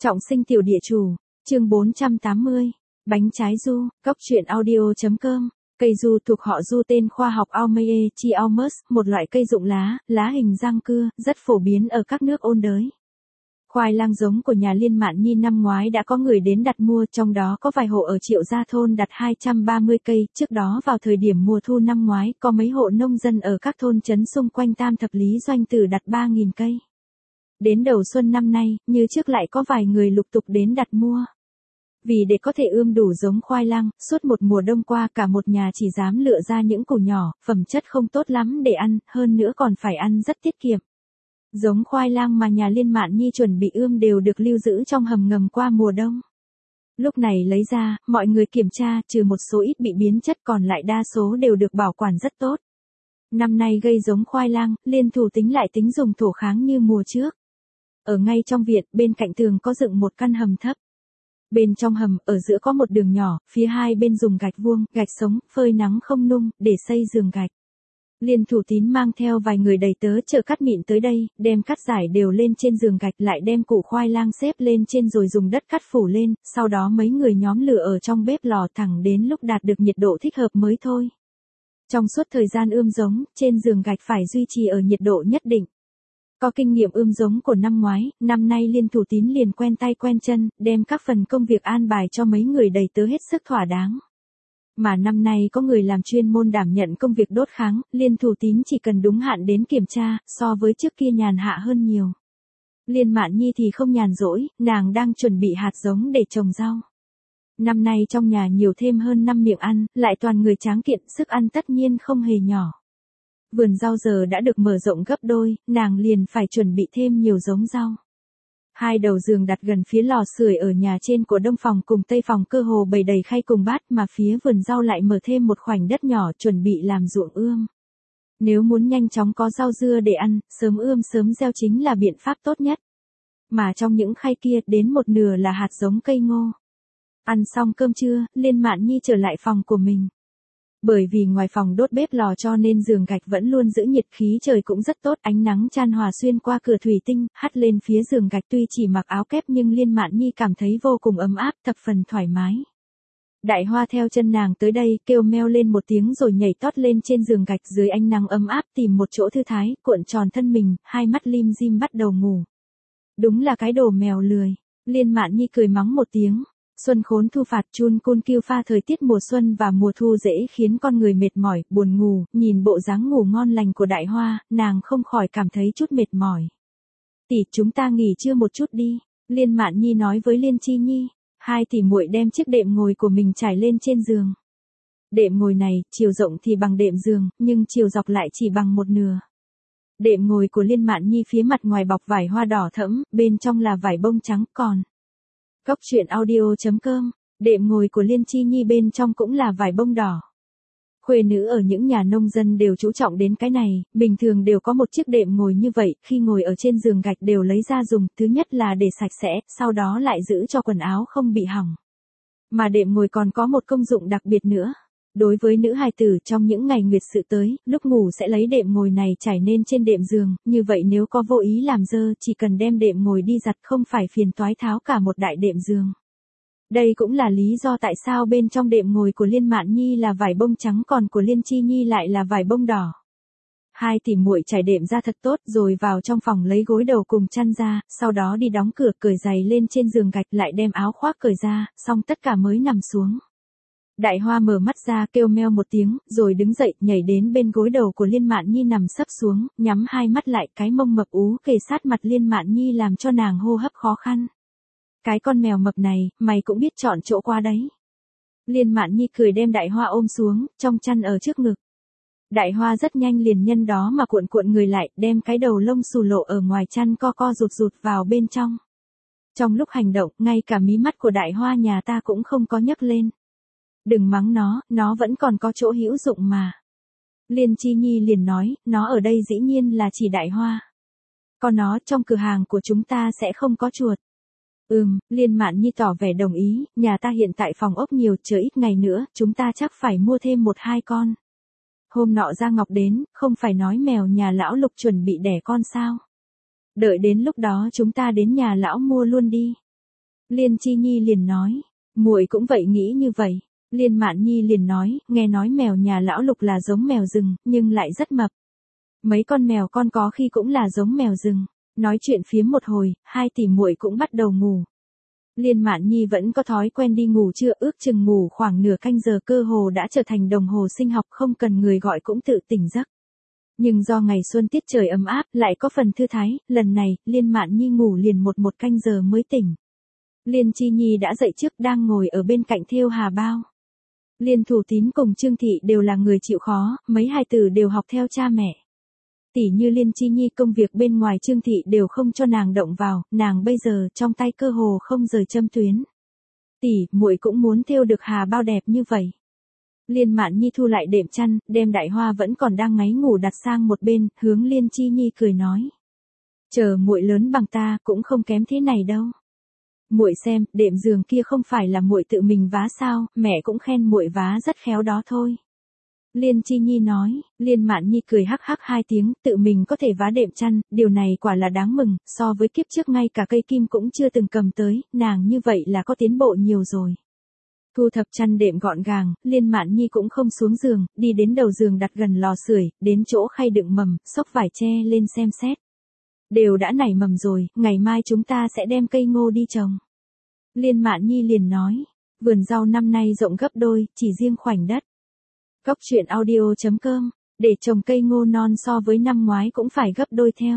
Trọng sinh tiểu địa chủ, chương 480, bánh trái du, cốc truyện audio.com. Cây du thuộc họ du tên khoa học Aumae chiaumus, một loại cây rụng lá hình răng cưa, rất phổ biến ở các nước ôn đới. Khoai lang giống của nhà Liên Mạn Nhi năm ngoái đã có người đến đặt mua, trong đó có vài hộ ở Triệu Gia thôn đặt 230 cây, trước đó vào thời điểm mùa thu năm ngoái, có mấy hộ nông dân ở các thôn trấn xung quanh Tam Thập Lý Doanh Tử đặt 3.000 cây. Đến đầu xuân năm nay, như trước lại có vài người lục tục đến đặt mua. Vì để có thể ươm đủ giống khoai lang, suốt một mùa đông qua cả một nhà chỉ dám lựa ra những củ nhỏ, phẩm chất không tốt lắm để ăn, hơn nữa còn phải ăn rất tiết kiệm. Giống khoai lang mà nhà Liên Mạn Nhi chuẩn bị ươm đều được lưu giữ trong hầm ngầm qua mùa đông. Lúc này lấy ra, mọi người kiểm tra, trừ một số ít bị biến chất còn lại đa số đều được bảo quản rất tốt. Năm nay gây giống khoai lang, Liên thủ tính lại tính dùng thổ kháng như mùa trước. Ở ngay trong viện, bên cạnh tường có dựng một căn hầm thấp. Bên trong hầm, ở giữa có một đường nhỏ, phía hai bên dùng gạch vuông, gạch sống, phơi nắng không nung, để xây giường gạch. Liên thủ tín mang theo vài người đầy tớ chở cắt mịn tới đây, đem cắt rải đều lên trên giường gạch, lại đem củ khoai lang xếp lên trên rồi dùng đất cắt phủ lên, sau đó mấy người nhóm lửa ở trong bếp lò thẳng đến lúc đạt được nhiệt độ thích hợp mới thôi. Trong suốt thời gian ươm giống, trên giường gạch phải duy trì ở nhiệt độ nhất định. Có kinh nghiệm ươm giống của năm ngoái, năm nay Liên thủ tín liền quen tay quen chân, đem các phần công việc an bài cho mấy người đầy tớ hết sức thỏa đáng. Mà năm nay có người làm chuyên môn đảm nhận công việc đốt kháng, Liên thủ tín chỉ cần đúng hạn đến kiểm tra, so với trước kia nhàn hạ hơn nhiều. Liên Mạn Nhi thì không nhàn rỗi, nàng đang chuẩn bị hạt giống để trồng rau. Năm nay trong nhà nhiều thêm hơn 5 miệng ăn, lại toàn người tráng kiện, sức ăn tất nhiên không hề nhỏ. Vườn rau giờ đã được mở rộng gấp đôi, nàng liền phải chuẩn bị thêm nhiều giống rau. Hai đầu giường đặt gần phía lò sưởi ở nhà trên của đông phòng cùng tây phòng cơ hồ bày đầy khay cùng bát, mà phía vườn rau lại mở thêm một khoảnh đất nhỏ chuẩn bị làm ruộng ươm. Nếu muốn nhanh chóng có rau dưa để ăn, sớm ươm sớm gieo chính là biện pháp tốt nhất. Mà trong những khay kia đến một nửa là hạt giống cây ngô. Ăn xong cơm trưa, Liên Mạn Nhi trở lại phòng của mình. Bởi vì ngoài phòng đốt bếp lò cho nên giường gạch vẫn luôn giữ nhiệt, khí trời cũng rất tốt, ánh nắng chan hòa xuyên qua cửa thủy tinh, hắt lên phía giường gạch, tuy chỉ mặc áo kép nhưng Liên Mạn Nhi cảm thấy vô cùng ấm áp, thập phần thoải mái. Đại Hoa theo chân nàng tới đây, kêu meo lên một tiếng rồi nhảy tót lên trên giường gạch dưới ánh nắng ấm áp tìm một chỗ thư thái, cuộn tròn thân mình, hai mắt lim dim bắt đầu ngủ. Đúng là cái đồ mèo lười. Liên Mạn Nhi cười mắng một tiếng. Xuân khốn thu phạt, chun cun kiêu pha, thời tiết mùa xuân và mùa thu dễ khiến con người mệt mỏi, buồn ngủ, nhìn bộ dáng ngủ ngon lành của Đại Hoa, nàng không khỏi cảm thấy chút mệt mỏi. Tỷ, chúng ta nghỉ trưa một chút đi, Liên Mạn Nhi nói với Liên Chi Nhi. Hai tỷ muội đem chiếc đệm ngồi của mình trải lên trên giường. Đệm ngồi này, chiều rộng thì bằng đệm giường, nhưng chiều dọc lại chỉ bằng một nửa. Đệm ngồi của Liên Mạn Nhi phía mặt ngoài bọc vải hoa đỏ thẫm, bên trong là vải bông trắng còn. Cốc truyện audio.com, đệm ngồi của Liên Chi Nhi bên trong cũng là vải bông đỏ. Khuê nữ ở những nhà nông dân đều chú trọng đến cái này, bình thường đều có một chiếc đệm ngồi như vậy, khi ngồi ở trên giường gạch đều lấy ra dùng, thứ nhất là để sạch sẽ, sau đó lại giữ cho quần áo không bị hỏng. Mà đệm ngồi còn có một công dụng đặc biệt nữa. Đối với nữ hài tử trong những ngày nguyệt sự tới, lúc ngủ sẽ lấy đệm ngồi này trải nên trên đệm giường, như vậy nếu có vô ý làm dơ chỉ cần đem đệm ngồi đi giặt không phải phiền toái tháo cả một đại đệm giường. Đây cũng là lý do tại sao bên trong đệm ngồi của Liên Mạn Nhi là vải bông trắng còn của Liên Chi Nhi lại là vải bông đỏ. Hai tỷ muội trải đệm ra thật tốt rồi vào trong phòng lấy gối đầu cùng chăn ra, sau đó đi đóng cửa, cởi giày lên trên giường gạch, lại đem áo khoác cởi ra, xong tất cả mới nằm xuống. Đại Hoa mở mắt ra kêu meo một tiếng, rồi đứng dậy, nhảy đến bên gối đầu của Liên Mạn Nhi nằm sấp xuống, nhắm hai mắt lại, cái mông mập ú kề sát mặt Liên Mạn Nhi làm cho nàng hô hấp khó khăn. Cái con mèo mập này, mày cũng biết chọn chỗ qua đấy. Liên Mạn Nhi cười đem Đại Hoa ôm xuống, trong chăn ở trước ngực. Đại Hoa rất nhanh liền nhân đó mà cuộn cuộn người lại, đem cái đầu lông xù lộ ở ngoài chăn co co rụt rụt vào bên trong. Trong lúc hành động, ngay cả mí mắt của Đại Hoa nhà ta cũng không có nhấc lên. Đừng mắng nó vẫn còn có chỗ hữu dụng mà. Liên Chi Nhi liền nói, nó ở đây dĩ nhiên là chỉ Đại Hoa. Còn nó trong cửa hàng của chúng ta sẽ không có chuột. Liên Mạn Nhi tỏ vẻ đồng ý, nhà ta hiện tại phòng ốc nhiều, chờ ít ngày nữa, chúng ta chắc phải mua thêm 1-2 con. Hôm nọ Gia Ngọc đến, không phải nói mèo nhà lão Lục chuẩn bị đẻ con sao? Đợi đến lúc đó chúng ta đến nhà lão mua luôn đi. Liên Chi Nhi liền nói, muội cũng vậy nghĩ như vậy. Liên Mạn Nhi liền nói, nghe nói mèo nhà lão Lục là giống mèo rừng, nhưng lại rất mập. Mấy con mèo con có khi cũng là giống mèo rừng. Nói chuyện phiếm một hồi, hai tỷ muội cũng bắt đầu ngủ. Liên Mạn Nhi vẫn có thói quen đi ngủ trưa, ước chừng ngủ khoảng nửa canh giờ cơ hồ đã trở thành đồng hồ sinh học, không cần người gọi cũng tự tỉnh giấc. Nhưng do ngày xuân tiết trời ấm áp, lại có phần thư thái, lần này, Liên Mạn Nhi ngủ liền một canh giờ mới tỉnh. Liên Chi Nhi đã dậy trước, đang ngồi ở bên cạnh thêu hà bao. Liên Thủ Tín cùng Trương Thị đều là người chịu khó, mấy hài tử đều học theo cha mẹ. Tỉ như Liên Chi Nhi công việc bên ngoài Trương Thị đều không cho nàng động vào, nàng bây giờ trong tay cơ hồ không rời châm tuyến. Tỷ, muội cũng muốn thêu được hà bao đẹp như vậy. Liên Mạn Nhi thu lại đệm chăn, đem Đại Hoa vẫn còn đang ngáy ngủ đặt sang một bên, hướng Liên Chi Nhi cười nói. Chờ muội lớn bằng ta cũng không kém thế này đâu. Muội xem, đệm giường kia không phải là muội tự mình vá sao, mẹ cũng khen muội vá rất khéo đó thôi. Liên Chi Nhi nói, Liên Mạn Nhi cười hắc hắc hai tiếng, tự mình có thể vá đệm chăn, điều này quả là đáng mừng, so với kiếp trước ngay cả cây kim cũng chưa từng cầm tới, nàng như vậy là có tiến bộ nhiều rồi. Thu thập chăn đệm gọn gàng, Liên Mạn Nhi cũng không xuống giường, đi đến đầu giường đặt gần lò sưởi, đến chỗ khay đựng mầm, xốc vải tre lên xem xét. Đều đã nảy mầm rồi, ngày mai chúng ta sẽ đem cây ngô đi trồng. Liên Mạn Nhi liền nói, vườn rau năm nay rộng gấp đôi, chỉ riêng khoảnh đất. Góc truyện audio.com, để trồng cây ngô non so với năm ngoái cũng phải gấp đôi theo.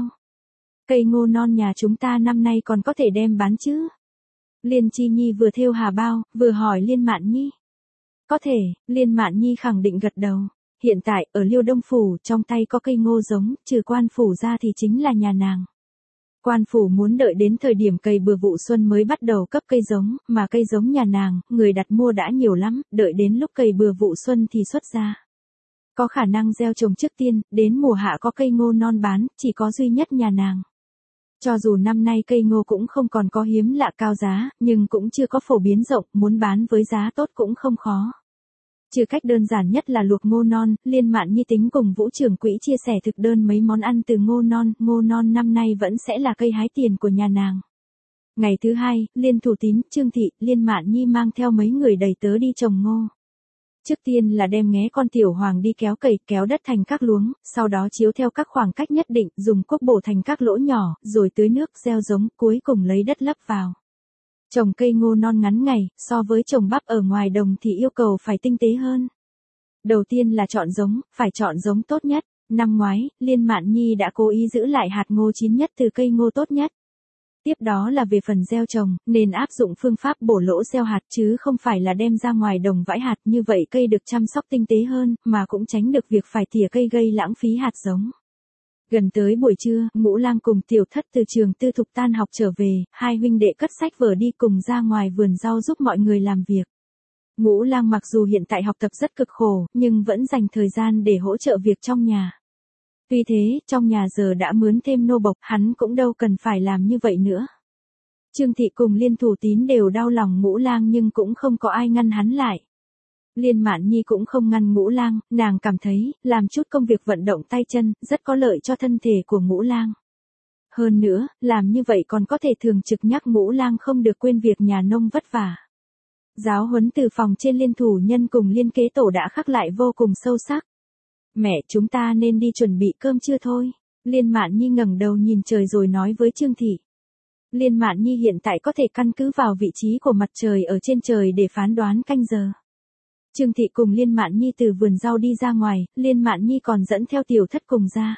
Cây ngô non nhà chúng ta năm nay còn có thể đem bán chứ? Liên Chi Nhi vừa thêu hà bao, vừa hỏi Liên Mạn Nhi. Có thể, Liên Mạn Nhi khẳng định gật đầu. Hiện tại, ở Liêu Đông Phủ, trong tay có cây ngô giống, trừ Quan Phủ ra thì chính là nhà nàng. Quan Phủ muốn đợi đến thời điểm cày bừa vụ xuân mới bắt đầu cấp cây giống, mà cây giống nhà nàng, người đặt mua đã nhiều lắm, đợi đến lúc cày bừa vụ xuân thì xuất ra. Có khả năng gieo trồng trước tiên, đến mùa hạ có cây ngô non bán, chỉ có duy nhất nhà nàng. Cho dù năm nay cây ngô cũng không còn có hiếm lạ cao giá, nhưng cũng chưa có phổ biến rộng, muốn bán với giá tốt cũng không khó. Trừ cách đơn giản nhất là luộc ngô non, Liên Mạn Nhi tính cùng Vũ trưởng quỹ chia sẻ thực đơn mấy món ăn từ ngô non năm nay vẫn sẽ là cây hái tiền của nhà nàng. Ngày thứ hai, Liên Thủ Tín, Trương Thị, Liên Mạn Nhi mang theo mấy người đầy tớ đi trồng ngô. Trước tiên là đem nghé con tiểu hoàng đi kéo cày, kéo đất thành các luống, sau đó chiếu theo các khoảng cách nhất định, dùng cuốc bổ thành các lỗ nhỏ, rồi tưới nước, gieo giống, cuối cùng lấy đất lấp vào. Trồng cây ngô non ngắn ngày, so với trồng bắp ở ngoài đồng thì yêu cầu phải tinh tế hơn. Đầu tiên là chọn giống, phải chọn giống tốt nhất. Năm ngoái, Liên Mạn Nhi đã cố ý giữ lại hạt ngô chín nhất từ cây ngô tốt nhất. Tiếp đó là về phần gieo trồng, nên áp dụng phương pháp bổ lỗ gieo hạt chứ không phải là đem ra ngoài đồng vãi hạt, như vậy cây được chăm sóc tinh tế hơn, mà cũng tránh được việc phải tỉa cây gây lãng phí hạt giống. Gần tới buổi trưa, Ngũ Lang cùng Tiểu Thất từ trường tư thục tan học trở về, hai huynh đệ cất sách vở đi cùng ra ngoài vườn rau giúp mọi người làm việc. Ngũ Lang mặc dù hiện tại học tập rất cực khổ, nhưng vẫn dành thời gian để hỗ trợ việc trong nhà. Tuy thế, trong nhà giờ đã mướn thêm nô bộc, hắn cũng đâu cần phải làm như vậy nữa. Trương Thị cùng Liên Thủ Tín đều đau lòng Ngũ Lang nhưng cũng không có ai ngăn hắn lại. Liên Mạn Nhi cũng không ngăn Ngũ Lang, nàng cảm thấy, làm chút công việc vận động tay chân, rất có lợi cho thân thể của Ngũ Lang. Hơn nữa, làm như vậy còn có thể thường trực nhắc Ngũ Lang không được quên việc nhà nông vất vả. Giáo huấn từ phòng trên Liên thủ nhân cùng Liên kế tổ đã khắc lại vô cùng sâu sắc. Mẹ, chúng ta nên đi chuẩn bị cơm trưa thôi. Liên Mạn Nhi ngẩng đầu nhìn trời rồi nói với Trương Thị. Liên Mạn Nhi hiện tại có thể căn cứ vào vị trí của mặt trời ở trên trời để phán đoán canh giờ. Trương Thị cùng Liên Mạn Nhi từ vườn rau đi ra ngoài, Liên Mạn Nhi còn dẫn theo Tiểu Thất cùng ra.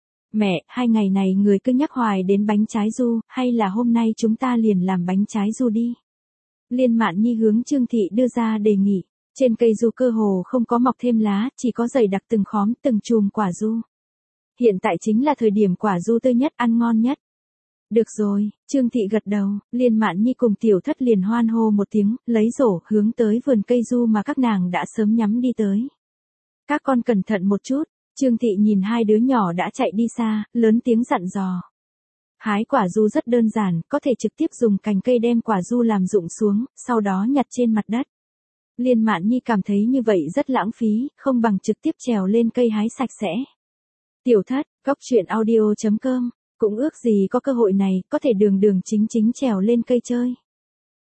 Mẹ, 2 ngày này người cứ nhắc hoài đến bánh trái du, hay là hôm nay chúng ta liền làm bánh trái du đi. Liên Mạn Nhi hướng Trương Thị đưa ra đề nghị. Trên cây du cơ hồ không có mọc thêm lá, chỉ có dày đặc từng khóm, từng chùm quả du. Hiện tại chính là thời điểm quả du tươi nhất, ăn ngon nhất. Được rồi, Trương Thị gật đầu, Liên Mạn Nhi cùng Tiểu Thất liền hoan hô một tiếng, lấy rổ, hướng tới vườn cây du mà các nàng đã sớm nhắm đi tới. Các con cẩn thận một chút, Trương Thị nhìn hai đứa nhỏ đã chạy đi xa, lớn tiếng dặn dò. Hái quả du rất đơn giản, có thể trực tiếp dùng cành cây đem quả du làm rụng xuống, sau đó nhặt trên mặt đất. Liên Mạn Nhi cảm thấy như vậy rất lãng phí, không bằng trực tiếp trèo lên cây hái sạch sẽ. Tiểu Thất, góc truyện audio.com, cũng ước gì có cơ hội này, có thể đường chính trèo lên cây chơi.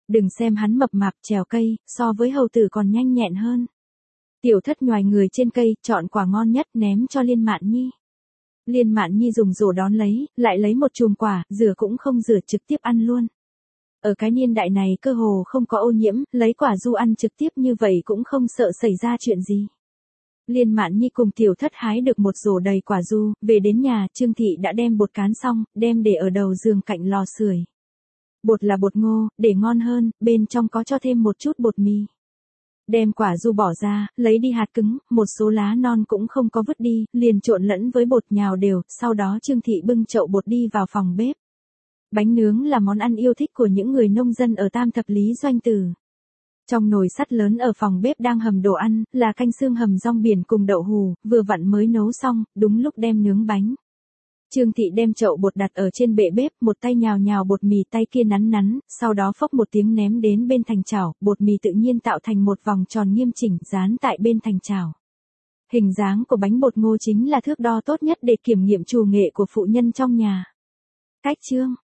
Đừng xem hắn mập mạp trèo cây, so với hầu tử còn nhanh nhẹn hơn. Tiểu Thất nhoài người trên cây, chọn quả ngon nhất ném cho Liên Mạn Nhi. Liên Mạn Nhi dùng rổ đón lấy, lại lấy một chùm quả, rửa cũng không rửa trực tiếp ăn luôn. Ở cái niên đại này cơ hồ không có ô nhiễm, lấy quả du ăn trực tiếp như vậy cũng không sợ xảy ra chuyện gì. Liên Mạn Nhi cùng Tiểu Thất hái được một rổ đầy quả du, về đến nhà, Trương Thị đã đem bột cán xong, đem để ở đầu giường cạnh lò sưởi. Bột là bột ngô, để ngon hơn, bên trong có cho thêm một chút bột mì. Đem quả du bỏ ra, lấy đi hạt cứng, một số lá non cũng không có vứt đi, liền trộn lẫn với bột nhào đều, sau đó Trương Thị bưng chậu bột đi vào phòng bếp. Bánh nướng là món ăn yêu thích của những người nông dân ở Tam Thập Lý Doanh Tử. Trong nồi sắt lớn ở phòng bếp đang hầm đồ ăn, là canh xương hầm rong biển cùng đậu hù, vừa vặn mới nấu xong, đúng lúc đem nướng bánh. Trương Thị đem chậu bột đặt ở trên bệ bếp, một tay nhào nhào bột mì tay kia nắn nắn, sau đó phốc một tiếng ném đến bên thành chảo, bột mì tự nhiên tạo thành một vòng tròn nghiêm chỉnh, dán tại bên thành chảo. Hình dáng của bánh bột ngô chính là thước đo tốt nhất để kiểm nghiệm trù nghệ của phụ nhân trong nhà. Cách chương